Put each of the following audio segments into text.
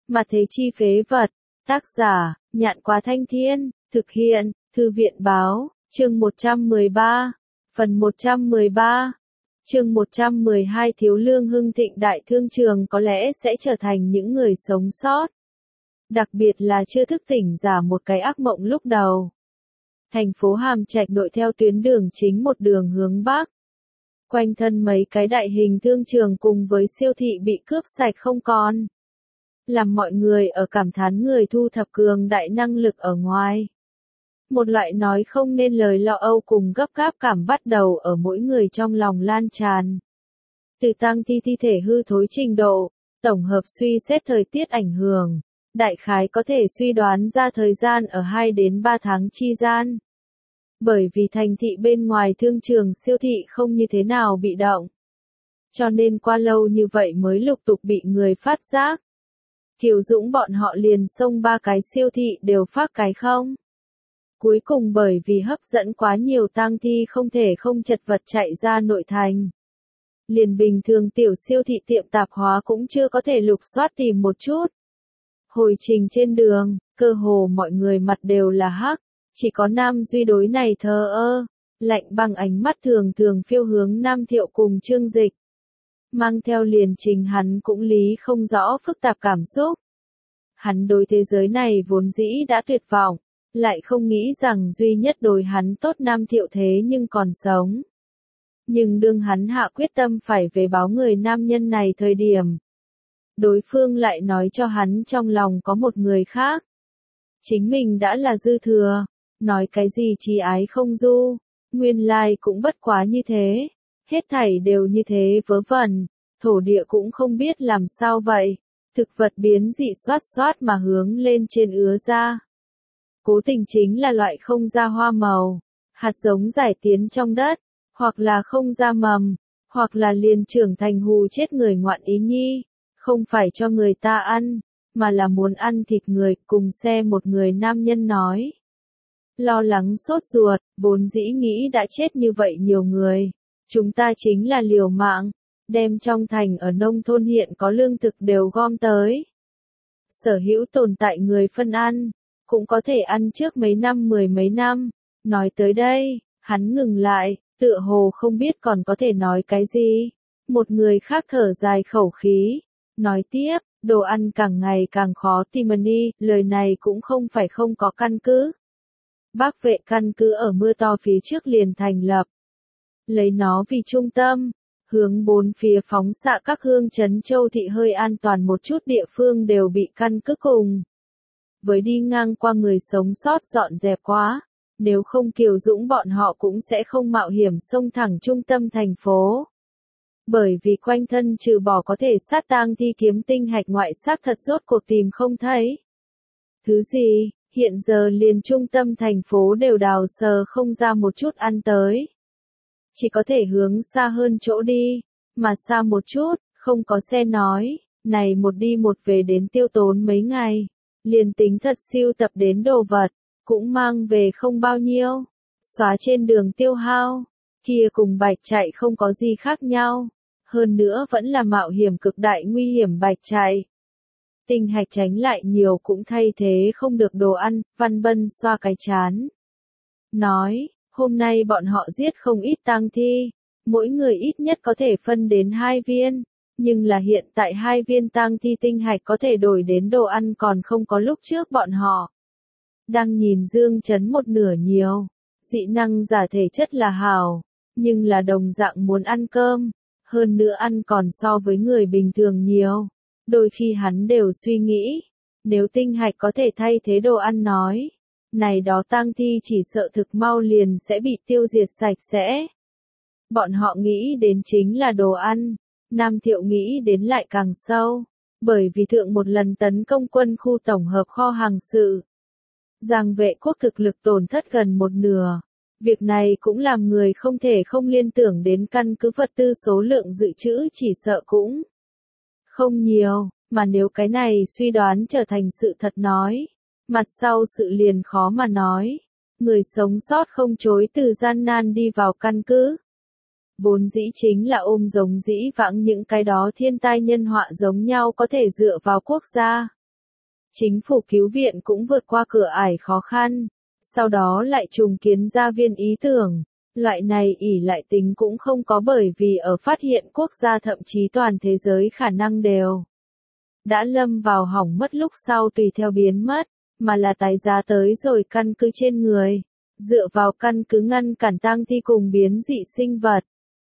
Mà thế chi phế vật. Tác giả, Nhạn Quá Thanh Thiên, thực hiện, Thư viện báo, chương 113, phần 113. Chương 112 Thiếu lương hưng thịnh đại thương trường có lẽ sẽ trở thành những người sống sót. Đặc biệt là chưa thức tỉnh giả một cái ác mộng lúc đầu. Thành phố Hàm Trạch đội theo tuyến đường chính một đường hướng Bắc. Quanh thân mấy cái đại hình thương trường cùng với siêu thị bị cướp sạch không còn. Làm mọi người ở cảm thán người thu thập cường đại năng lực ở ngoài. Một loại nói không nên lời lo âu cùng gấp gáp cảm bắt đầu ở mỗi người trong lòng lan tràn. Từ tang thi thể hư thối trình độ, tổng hợp suy xét thời tiết ảnh hưởng, đại khái có thể suy đoán ra thời gian ở 2 đến 3 tháng chi gian. Bởi vì thành thị bên ngoài thương trường siêu thị không như thế nào bị động. Cho nên qua lâu như vậy mới lục tục bị người phát giác. Kiều Dũng bọn họ liền xông 3 cái siêu thị đều phát cái không. Cuối cùng bởi vì hấp dẫn quá nhiều tang thi không thể không chật vật chạy ra nội thành. Liền bình thường tiểu siêu thị tiệm tạp hóa cũng chưa có thể lục soát tìm một chút. Hồi trình trên đường, cơ hồ mọi người mặt đều là hắc, chỉ có Nam Duy đối này thờ ơ, lạnh băng ánh mắt thường thường phiêu hướng Nam Thiệu cùng Trương Dịch. Mang theo liền trình hắn cũng lý không rõ phức tạp cảm xúc. Hắn đối thế giới này vốn dĩ đã tuyệt vọng, lại không nghĩ rằng duy nhất đối hắn tốt Nam Thiệu thế nhưng còn sống. Nhưng đương hắn hạ quyết tâm phải về báo người nam nhân này thời điểm. Đối phương lại nói cho hắn trong lòng có một người khác. Chính mình đã là dư thừa, nói cái gì trí ái không du, nguyên lai cũng bất quá như thế. Hết thảy đều như thế vớ vẩn, thổ địa cũng không biết làm sao vậy, thực vật biến dị xoát xoát mà hướng lên trên ứa ra. Cố tình chính là loại không ra hoa màu, hạt giống giải tiến trong đất, hoặc là không ra mầm, hoặc là liền trưởng thành hù chết người ngoạn ý nhi, không phải cho người ta ăn, mà là muốn ăn thịt người, cùng xe một người nam nhân nói. Lo lắng sốt ruột, vốn dĩ nghĩ đã chết như vậy nhiều người. Chúng ta chính là liều mạng, đem trong thành ở nông thôn hiện có lương thực đều gom tới. Sở hữu tồn tại người phân ăn, cũng có thể ăn trước mấy năm 10 mấy năm. Nói tới đây, hắn ngừng lại, tựa hồ không biết còn có thể nói cái gì. Một người khác thở dài khẩu khí, nói tiếp, đồ ăn càng ngày càng khó tìm đi, lời này cũng không phải không có căn cứ. Bác vệ căn cứ ở mưa to phía trước liền thành lập. Lấy nó vì trung tâm, hướng 4 phía phóng xạ các hương trấn châu thị hơi an toàn một chút địa phương đều bị căn cứ cùng. Với đi ngang qua người sống sót dọn dẹp quá, nếu không Kiều Dũng bọn họ cũng sẽ không mạo hiểm xông thẳng trung tâm thành phố. Bởi vì quanh thân trừ bỏ có thể sát tang thi kiếm tinh hạch ngoại xác thật rốt cuộc tìm không thấy. Thứ gì, hiện giờ liền trung tâm thành phố đều đào sờ không ra một chút ăn tới. Chỉ có thể hướng xa hơn chỗ đi, mà xa một chút, không có xe nói, này một đi một về đến tiêu tốn mấy ngày, liền tính thật siêu tập đến đồ vật, cũng mang về không bao nhiêu, xóa trên đường tiêu hao, kia cùng bạch chạy không có gì khác nhau, hơn nữa vẫn là mạo hiểm cực đại nguy hiểm bạch chạy. Tinh hạch tránh lại nhiều cũng thay thế không được đồ ăn, Văn Bân xoa cái chán. Nói, hôm nay bọn họ giết không ít tang thi, mỗi người ít nhất có thể phân đến 2 viên, nhưng là hiện tại 2 viên tang thi tinh hạch có thể đổi đến đồ ăn còn không có lúc trước bọn họ. Đang nhìn Dương Chấn một nửa nhiều, dị năng giả thể chất là hảo, nhưng là đồng dạng muốn ăn cơm, hơn nữa ăn còn so với người bình thường nhiều. Đôi khi hắn đều suy nghĩ, nếu tinh hạch có thể thay thế đồ ăn nói, này đó tang thi chỉ sợ thực mau liền sẽ bị tiêu diệt sạch sẽ. Bọn họ nghĩ đến chính là đồ ăn, Nam Thiệu nghĩ đến lại càng sâu, bởi vì thượng một lần tấn công quân khu tổng hợp kho hàng sự. Giang vệ quốc thực lực tổn thất gần 1/2, việc này cũng làm người không thể không liên tưởng đến căn cứ vật tư số lượng dự trữ chỉ sợ cũng không nhiều, mà nếu cái này suy đoán trở thành sự thật nói, mặt sau sự liền khó mà nói. Người sống sót không chối từ gian nan đi vào căn cứ. Vốn dĩ chính là ôm giống dĩ vãng những cái đó thiên tai nhân họa giống nhau có thể dựa vào quốc gia. Chính phủ cứu viện cũng vượt qua cửa ải khó khăn, sau đó lại trùng kiến gia viên ý tưởng. Loại này ỷ lại tính cũng không có bởi vì ở phát hiện quốc gia thậm chí toàn thế giới khả năng đều đã lâm vào hỏng mất lúc sau tùy theo biến mất, mà là tái giá tới rồi căn cứ trên người, dựa vào căn cứ ngăn cản tang thi cùng biến dị sinh vật,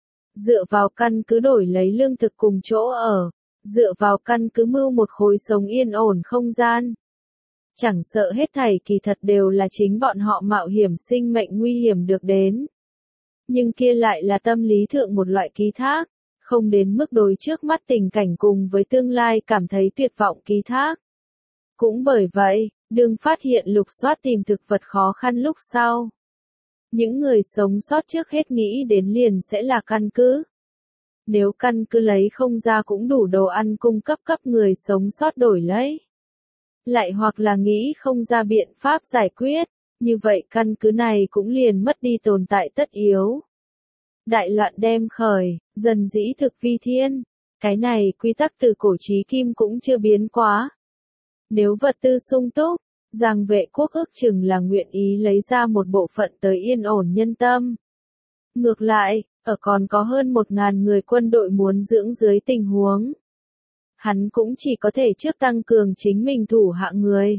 dựa vào căn cứ đổi lấy lương thực cùng chỗ ở, dựa vào căn cứ mưu một khối sống yên ổn không gian. Chẳng sợ hết thảy kỳ thật đều là chính bọn họ mạo hiểm sinh mệnh nguy hiểm được đến. Nhưng kia lại là tâm lý thượng một loại ký thác, không đến mức đối trước mắt tình cảnh cùng với tương lai cảm thấy tuyệt vọng ký thác. Cũng bởi vậy, đừng phát hiện lục soát tìm thực vật khó khăn lúc sau. Những người sống sót trước hết nghĩ đến liền sẽ là căn cứ. Nếu căn cứ lấy không ra cũng đủ đồ ăn cung cấp người sống sót đổi lấy. Lại hoặc là nghĩ không ra biện pháp giải quyết, như vậy căn cứ này cũng liền mất đi tồn tại tất yếu. Đại loạn đem khởi, dần dĩ thực vi thiên. Cái này quy tắc từ cổ chí kim cũng chưa biến quá. Nếu vật tư sung túc, Giang Vệ Quốc ước chừng là nguyện ý lấy ra một bộ phận tới yên ổn nhân tâm. Ngược lại, ở còn có hơn 1.000 người quân đội muốn dưỡng dưới tình huống. Hắn cũng chỉ có thể trước tăng cường chính mình thủ hạ người.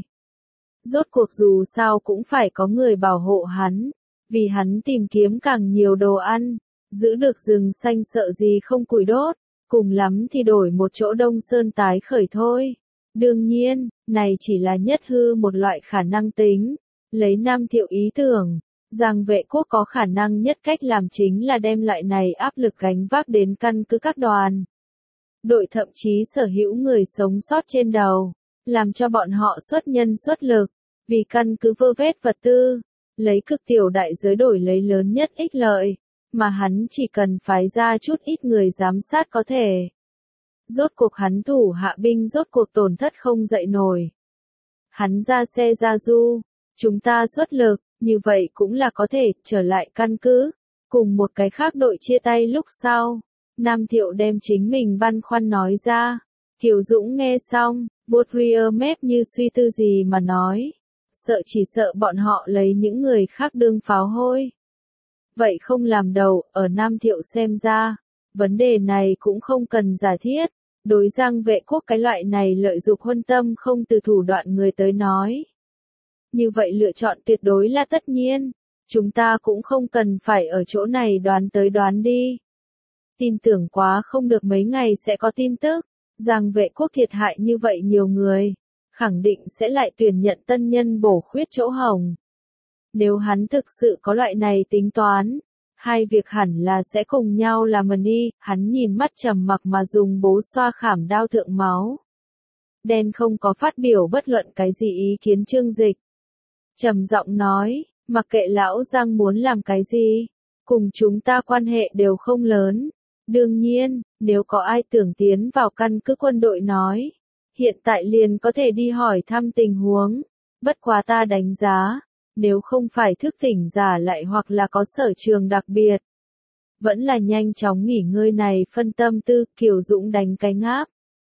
Rốt cuộc dù sao cũng phải có người bảo hộ hắn, vì hắn tìm kiếm càng nhiều đồ ăn, giữ được rừng xanh sợ gì không củi đốt, cùng lắm thì đổi một chỗ Đông Sơn tái khởi thôi. Đương nhiên, này chỉ là nhất hư một loại khả năng tính. Lấy Nam Thiệu ý tưởng, Giang Vệ Quốc có khả năng nhất cách làm chính là đem loại này áp lực gánh vác đến căn cứ các đoàn. Đội thậm chí sở hữu người sống sót trên đầu, làm cho bọn họ xuất nhân xuất lực, vì căn cứ vơ vét vật tư, lấy cực tiểu đại giới đổi lấy lớn nhất ích lợi, mà hắn chỉ cần phái ra chút ít người giám sát có thể. Rốt cuộc hắn thủ hạ binh rốt cuộc tổn thất không dậy nổi. Hắn ra xe ra du, chúng ta xuất lực, như vậy cũng là có thể trở lại căn cứ, cùng một cái khác đội chia tay lúc sau. Nam Thiệu đem chính mình băn khoăn nói ra. Kiều Dũng nghe xong, vuốt ria mép như suy tư gì mà nói. Chỉ sợ bọn họ lấy những người khác đương pháo hôi. Vậy không làm đầu, ở Nam Thiệu xem ra, vấn đề này cũng không cần giả thiết. Đối Giang Vệ Quốc cái loại này lợi dụng huân tâm không từ thủ đoạn người tới nói. Như vậy lựa chọn tuyệt đối là tất nhiên. Chúng ta cũng không cần phải ở chỗ này đoán tới đoán đi. Tin tưởng quá không được mấy ngày sẽ có tin tức. Giang Vệ Quốc thiệt hại như vậy nhiều người. Khẳng định sẽ lại tuyển nhận tân nhân bổ khuyết chỗ hồng. Nếu hắn thực sự có loại này tính toán, hai việc hẳn là sẽ cùng nhau làm đi. Hắn nhìn mắt trầm mặc mà dùng bố xoa khảm đao thượng máu. Đen không có phát biểu bất luận cái gì ý kiến Trương Dịch. Trầm giọng nói, mặc kệ lão Giang muốn làm cái gì, cùng chúng ta quan hệ đều không lớn. Đương nhiên, nếu có ai tưởng tiến vào căn cứ quân đội nói, hiện tại liền có thể đi hỏi thăm tình huống. Bất quá ta đánh giá, nếu không phải thức tỉnh giả lại hoặc là có sở trường đặc biệt, vẫn là nhanh chóng nghỉ ngơi này phân tâm tư. Kiều Dũng đánh cái ngáp.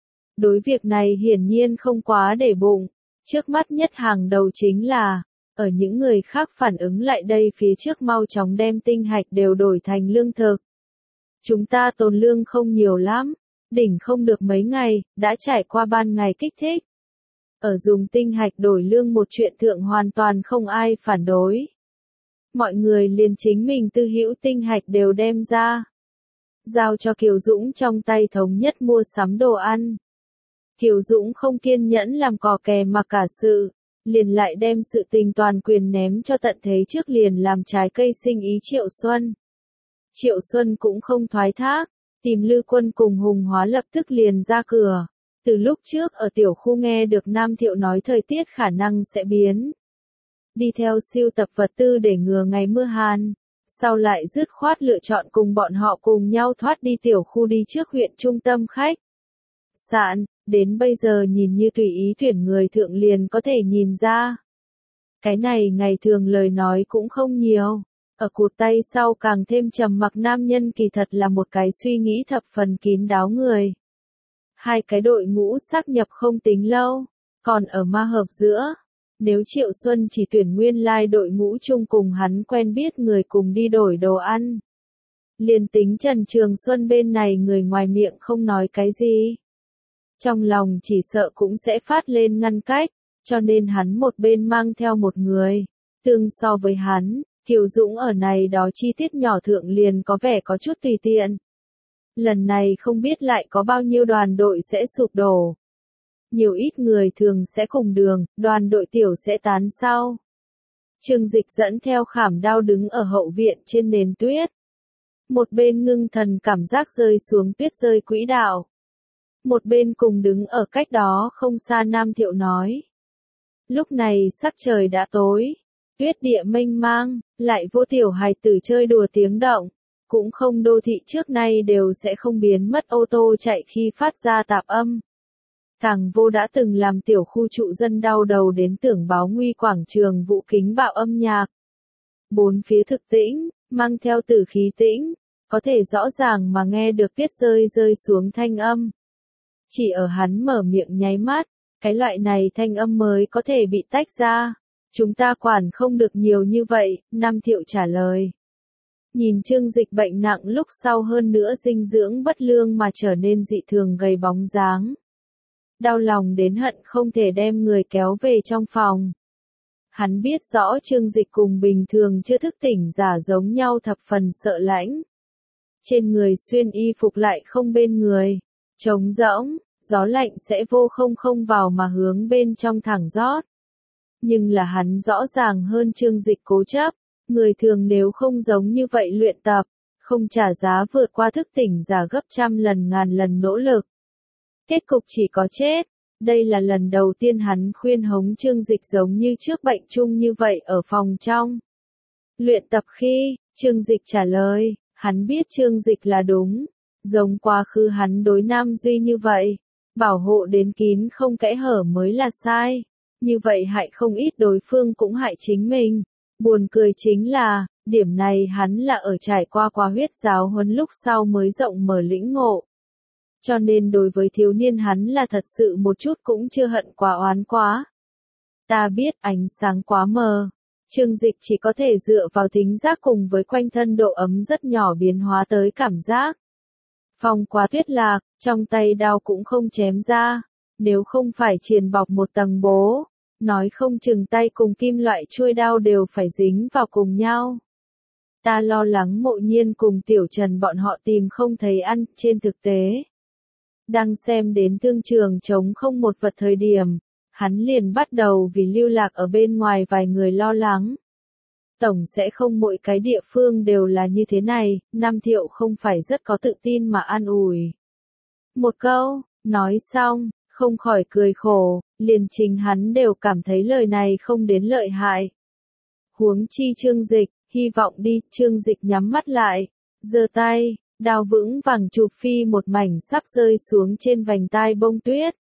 Đối việc này hiển nhiên không quá để bụng. Trước mắt nhất hàng đầu chính là, ở những người khác phản ứng lại đây phía trước mau chóng đem tinh hạch đều đổi thành lương thực. Chúng ta tồn lương không nhiều lắm, đỉnh không được mấy ngày, đã trải qua ban ngày kích thích. Ở dùng tinh hạch đổi lương một chuyện thượng hoàn toàn không ai phản đối. Mọi người liền chính mình tư hữu tinh hạch đều đem ra. Giao cho Kiều Dũng trong tay thống nhất mua sắm đồ ăn. Kiều Dũng không kiên nhẫn làm cò kè mà cả sự, liền lại đem sự tình toàn quyền ném cho tận thế trước liền làm trái cây sinh ý Triệu Xuân. Triệu Xuân cũng không thoái thác, tìm Lư Quân cùng Hùng Hóa lập tức liền ra cửa. Từ lúc trước ở tiểu khu nghe được Nam Thiệu nói thời tiết khả năng sẽ biến. Đi theo siêu tập vật tư để ngừa ngày mưa hàn. Sau lại dứt khoát lựa chọn cùng bọn họ cùng nhau thoát đi tiểu khu đi trước huyện trung tâm khách sạn, đến bây giờ nhìn như tùy ý tuyển người thượng liền có thể nhìn ra. Cái này ngày thường lời nói cũng không nhiều. Ở cụt tay sau càng thêm trầm mặc nam nhân kỳ thật là một cái suy nghĩ thập phần kín đáo người. Hai cái đội ngũ xác nhập không tính lâu, Còn ở ma hợp giữa, nếu Triệu Xuân chỉ tuyển nguyên lai đội ngũ chung cùng hắn quen biết người cùng đi đổi đồ ăn. Liền tính Trần Trường Xuân bên này người ngoài miệng không nói cái gì. Trong lòng chỉ sợ cũng sẽ phát lên ngăn cách, cho nên hắn một bên mang theo một người. Tương so với hắn, Kiều Dũng ở này đó chi tiết nhỏ thượng liền có vẻ có chút tùy tiện. Lần này không biết lại có bao nhiêu đoàn đội sẽ sụp đổ. Nhiều ít người thường sẽ cùng đường, đoàn đội tiểu sẽ tán sau. Trương Dịch dẫn theo khảm đao đứng ở hậu viện trên nền tuyết. Một bên ngưng thần cảm giác rơi xuống tuyết rơi quỹ đạo. Một bên cùng đứng ở cách đó không xa Nam Thiệu nói. Lúc này sắc trời đã tối, tuyết địa mênh mang, lại vô tiểu hài tử chơi đùa tiếng động. Cũng không đô thị trước nay đều sẽ không biến mất ô tô chạy khi phát ra tạp âm. Càng vô đã từng làm tiểu khu trụ dân đau đầu đến tưởng báo nguy quảng trường vụ kính bạo âm nhạc. Bốn phía thực tĩnh, mang theo tử khí tĩnh, có thể rõ ràng mà nghe được tuyết rơi rơi xuống thanh âm. Chỉ ở hắn mở miệng nháy mắt, cái loại này thanh âm mới có thể bị tách ra. Chúng ta quản không được nhiều như vậy, Nam Thiệu trả lời. Nhìn Trương Dịch bệnh nặng lúc sau hơn nữa dinh dưỡng bất lương mà trở nên dị thường gầy bóng dáng. Đau lòng đến hận không thể đem người kéo về trong phòng. Hắn biết rõ Trương Dịch cùng bình thường chưa thức tỉnh giả giống nhau thập phần sợ lãnh. Trên người xuyên y phục lại không bên người, trống rỗng, gió lạnh sẽ vô không vào mà hướng bên trong thẳng rót. Nhưng là hắn rõ ràng hơn Trương Dịch cố chấp, người thường nếu không giống như vậy luyện tập, không trả giá vượt qua thức tỉnh giả gấp trăm lần ngàn lần nỗ lực. Kết cục chỉ có chết. Đây là lần đầu tiên hắn khuyên hống Trương Dịch giống như trước bệnh chung như vậy ở phòng trong. Luyện tập khi, Trương Dịch trả lời, hắn biết Trương Dịch là đúng. Giống quá khứ hắn đối Nam Duy như vậy, bảo hộ đến kín không kẽ hở mới là sai. Như vậy hại không ít đối phương cũng hại chính mình. Buồn cười chính là, điểm này hắn là ở trải qua huyết giáo huấn lúc sau mới rộng mở lĩnh ngộ. Cho nên đối với thiếu niên hắn là thật sự một chút cũng chưa hận quá oán quá. Ta biết ánh sáng quá mờ. Trương Dịch chỉ có thể dựa vào thính giác cùng với quanh thân độ ấm rất nhỏ biến hóa tới cảm giác. Phong quá tuyết lạc, trong tay đao cũng không chém ra. Nếu không phải triền bọc một tầng bố, nói không chừng tay cùng kim loại chuôi đao đều phải dính vào cùng nhau. Ta lo lắng Mộ Nhiên cùng Tiểu Trần bọn họ tìm không thấy ăn, trên thực tế. Đang xem đến thương trường trống không một vật thời điểm, hắn liền bắt đầu vì lưu lạc ở bên ngoài vài người lo lắng. Tổng sẽ không mỗi cái địa phương đều là như thế này, Nam Thiệu không phải rất có tự tin mà an ủi. Một câu, nói xong, không khỏi cười khổ, liền chính hắn đều cảm thấy lời này không đến lợi hại. Huống chi Trương Dịch, hy vọng đi, Trương Dịch nhắm mắt lại, giơ tay. Đao vững vàng chụp phi một mảnh sắp rơi xuống trên vành tai bông tuyết.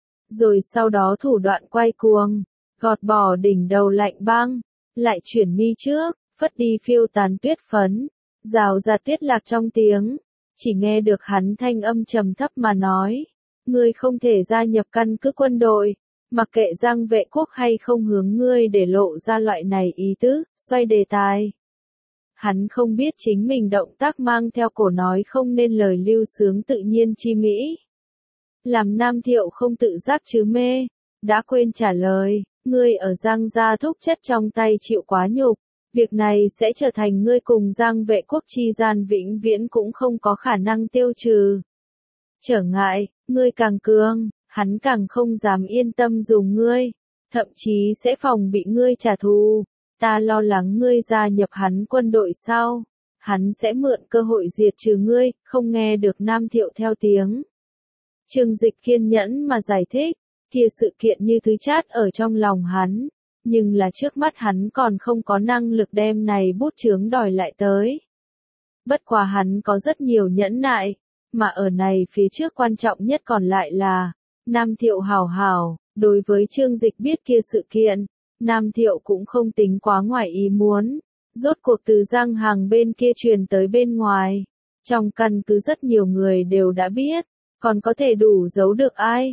Rồi sau đó thủ đoạn quay cuồng, gọt bỏ đỉnh đầu lạnh băng, lại chuyển mi trước, phất đi phiêu tán tuyết phấn, rào ra tiết lạc trong tiếng. Chỉ nghe được hắn thanh âm trầm thấp mà nói, ngươi không thể gia nhập căn cứ quân đội, mặc kệ Giang Vệ Quốc hay không hướng ngươi để lộ ra loại này ý tứ, xoay đề tài. Hắn không biết chính mình động tác mang theo cổ nói không nên lời lưu sướng tự nhiên chi mỹ. Làm Nam Thiệu không tự giác chứ mê, đã quên trả lời, ngươi ở Giang gia thúc chất trong tay chịu quá nhục, việc này sẽ trở thành ngươi cùng Giang Vệ Quốc chi gian vĩnh viễn cũng không có khả năng tiêu trừ. Trở ngại, ngươi càng cường, hắn càng không dám yên tâm dùng ngươi, thậm chí sẽ phòng bị ngươi trả thù. Ta lo lắng ngươi gia nhập hắn quân đội sau, hắn sẽ mượn cơ hội diệt trừ ngươi, không nghe được Nam Thiệu theo tiếng. Trương Dịch kiên nhẫn mà giải thích, kia sự kiện như thứ chát ở trong lòng hắn, nhưng là trước mắt hắn còn không có năng lực đem này bút chướng đòi lại tới. Bất quá hắn có rất nhiều nhẫn nại, mà ở này phía trước quan trọng nhất còn lại là, Nam Thiệu hảo hảo, đối với Trương Dịch biết kia sự kiện. Nam Thiệu cũng không tính quá ngoài ý muốn, rốt cuộc từ Giang Hàng bên kia truyền tới bên ngoài. Trong căn cứ rất nhiều người đều đã biết, còn có thể đủ giấu được ai.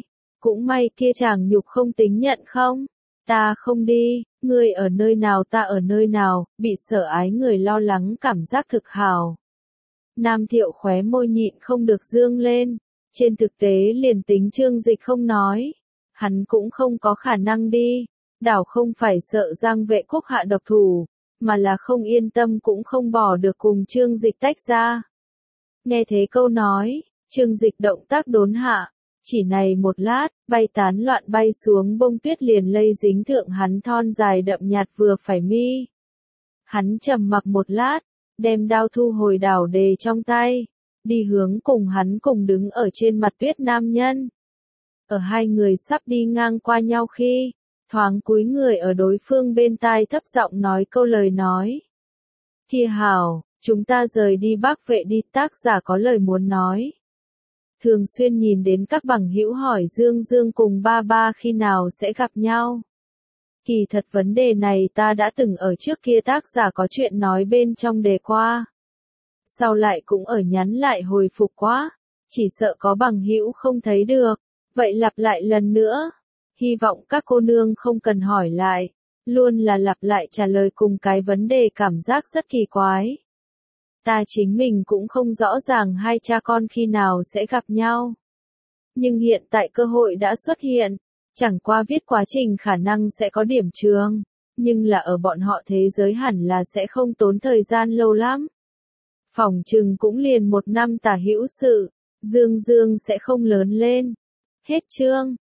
Cũng may kia chàng nhục không tính nhận không? Ta không đi, ngươi ở nơi nào ta ở nơi nào, bị sợ ái người lo lắng cảm giác thực hào. Nam Thiệu khóe môi nhịn không được dương lên, trên thực tế liền tính Trương Dịch không nói, hắn cũng không có khả năng đi, đảo không phải sợ Giang Vệ Quốc hạ độc thủ, mà là không yên tâm cũng không bỏ được cùng Trương Dịch tách ra. Nghe thế câu nói, Trương Dịch động tác đốn hạ, chỉ này một lát, bay tán loạn bay xuống bông tuyết liền lây dính thượng hắn thon dài đậm nhạt vừa phải mi. Hắn trầm mặc một lát, đem đao thu hồi đảo đề trong tay, đi hướng cùng hắn cùng đứng ở trên mặt tuyết nam nhân. Ở hai người sắp đi ngang qua nhau khi, thoáng cúi người ở đối phương bên tai thấp giọng nói câu lời nói. Kia hảo, chúng ta rời đi Bắc Vệ đi, tác giả có lời muốn nói. Thường xuyên nhìn đến các bằng hữu hỏi Dương Dương cùng ba ba khi nào sẽ gặp nhau. Kỳ thật vấn đề này ta đã từng ở trước kia tác giả có chuyện nói bên trong đề qua. Sau lại cũng ở nhắn lại hồi phục quá, chỉ sợ có bằng hữu không thấy được, vậy lặp lại lần nữa. Hy vọng các cô nương không cần hỏi lại, luôn là lặp lại trả lời cùng cái vấn đề cảm giác rất kỳ quái. Ta chính mình cũng không rõ ràng hai cha con khi nào sẽ gặp nhau. Nhưng hiện tại cơ hội đã xuất hiện, chẳng qua viết quá trình khả năng sẽ có điểm trường, nhưng là ở bọn họ thế giới hẳn là sẽ không tốn thời gian lâu lắm. Phỏng chừng cũng liền 1 năm tả hữu sự, Dương Dương sẽ không lớn lên. Hết chương.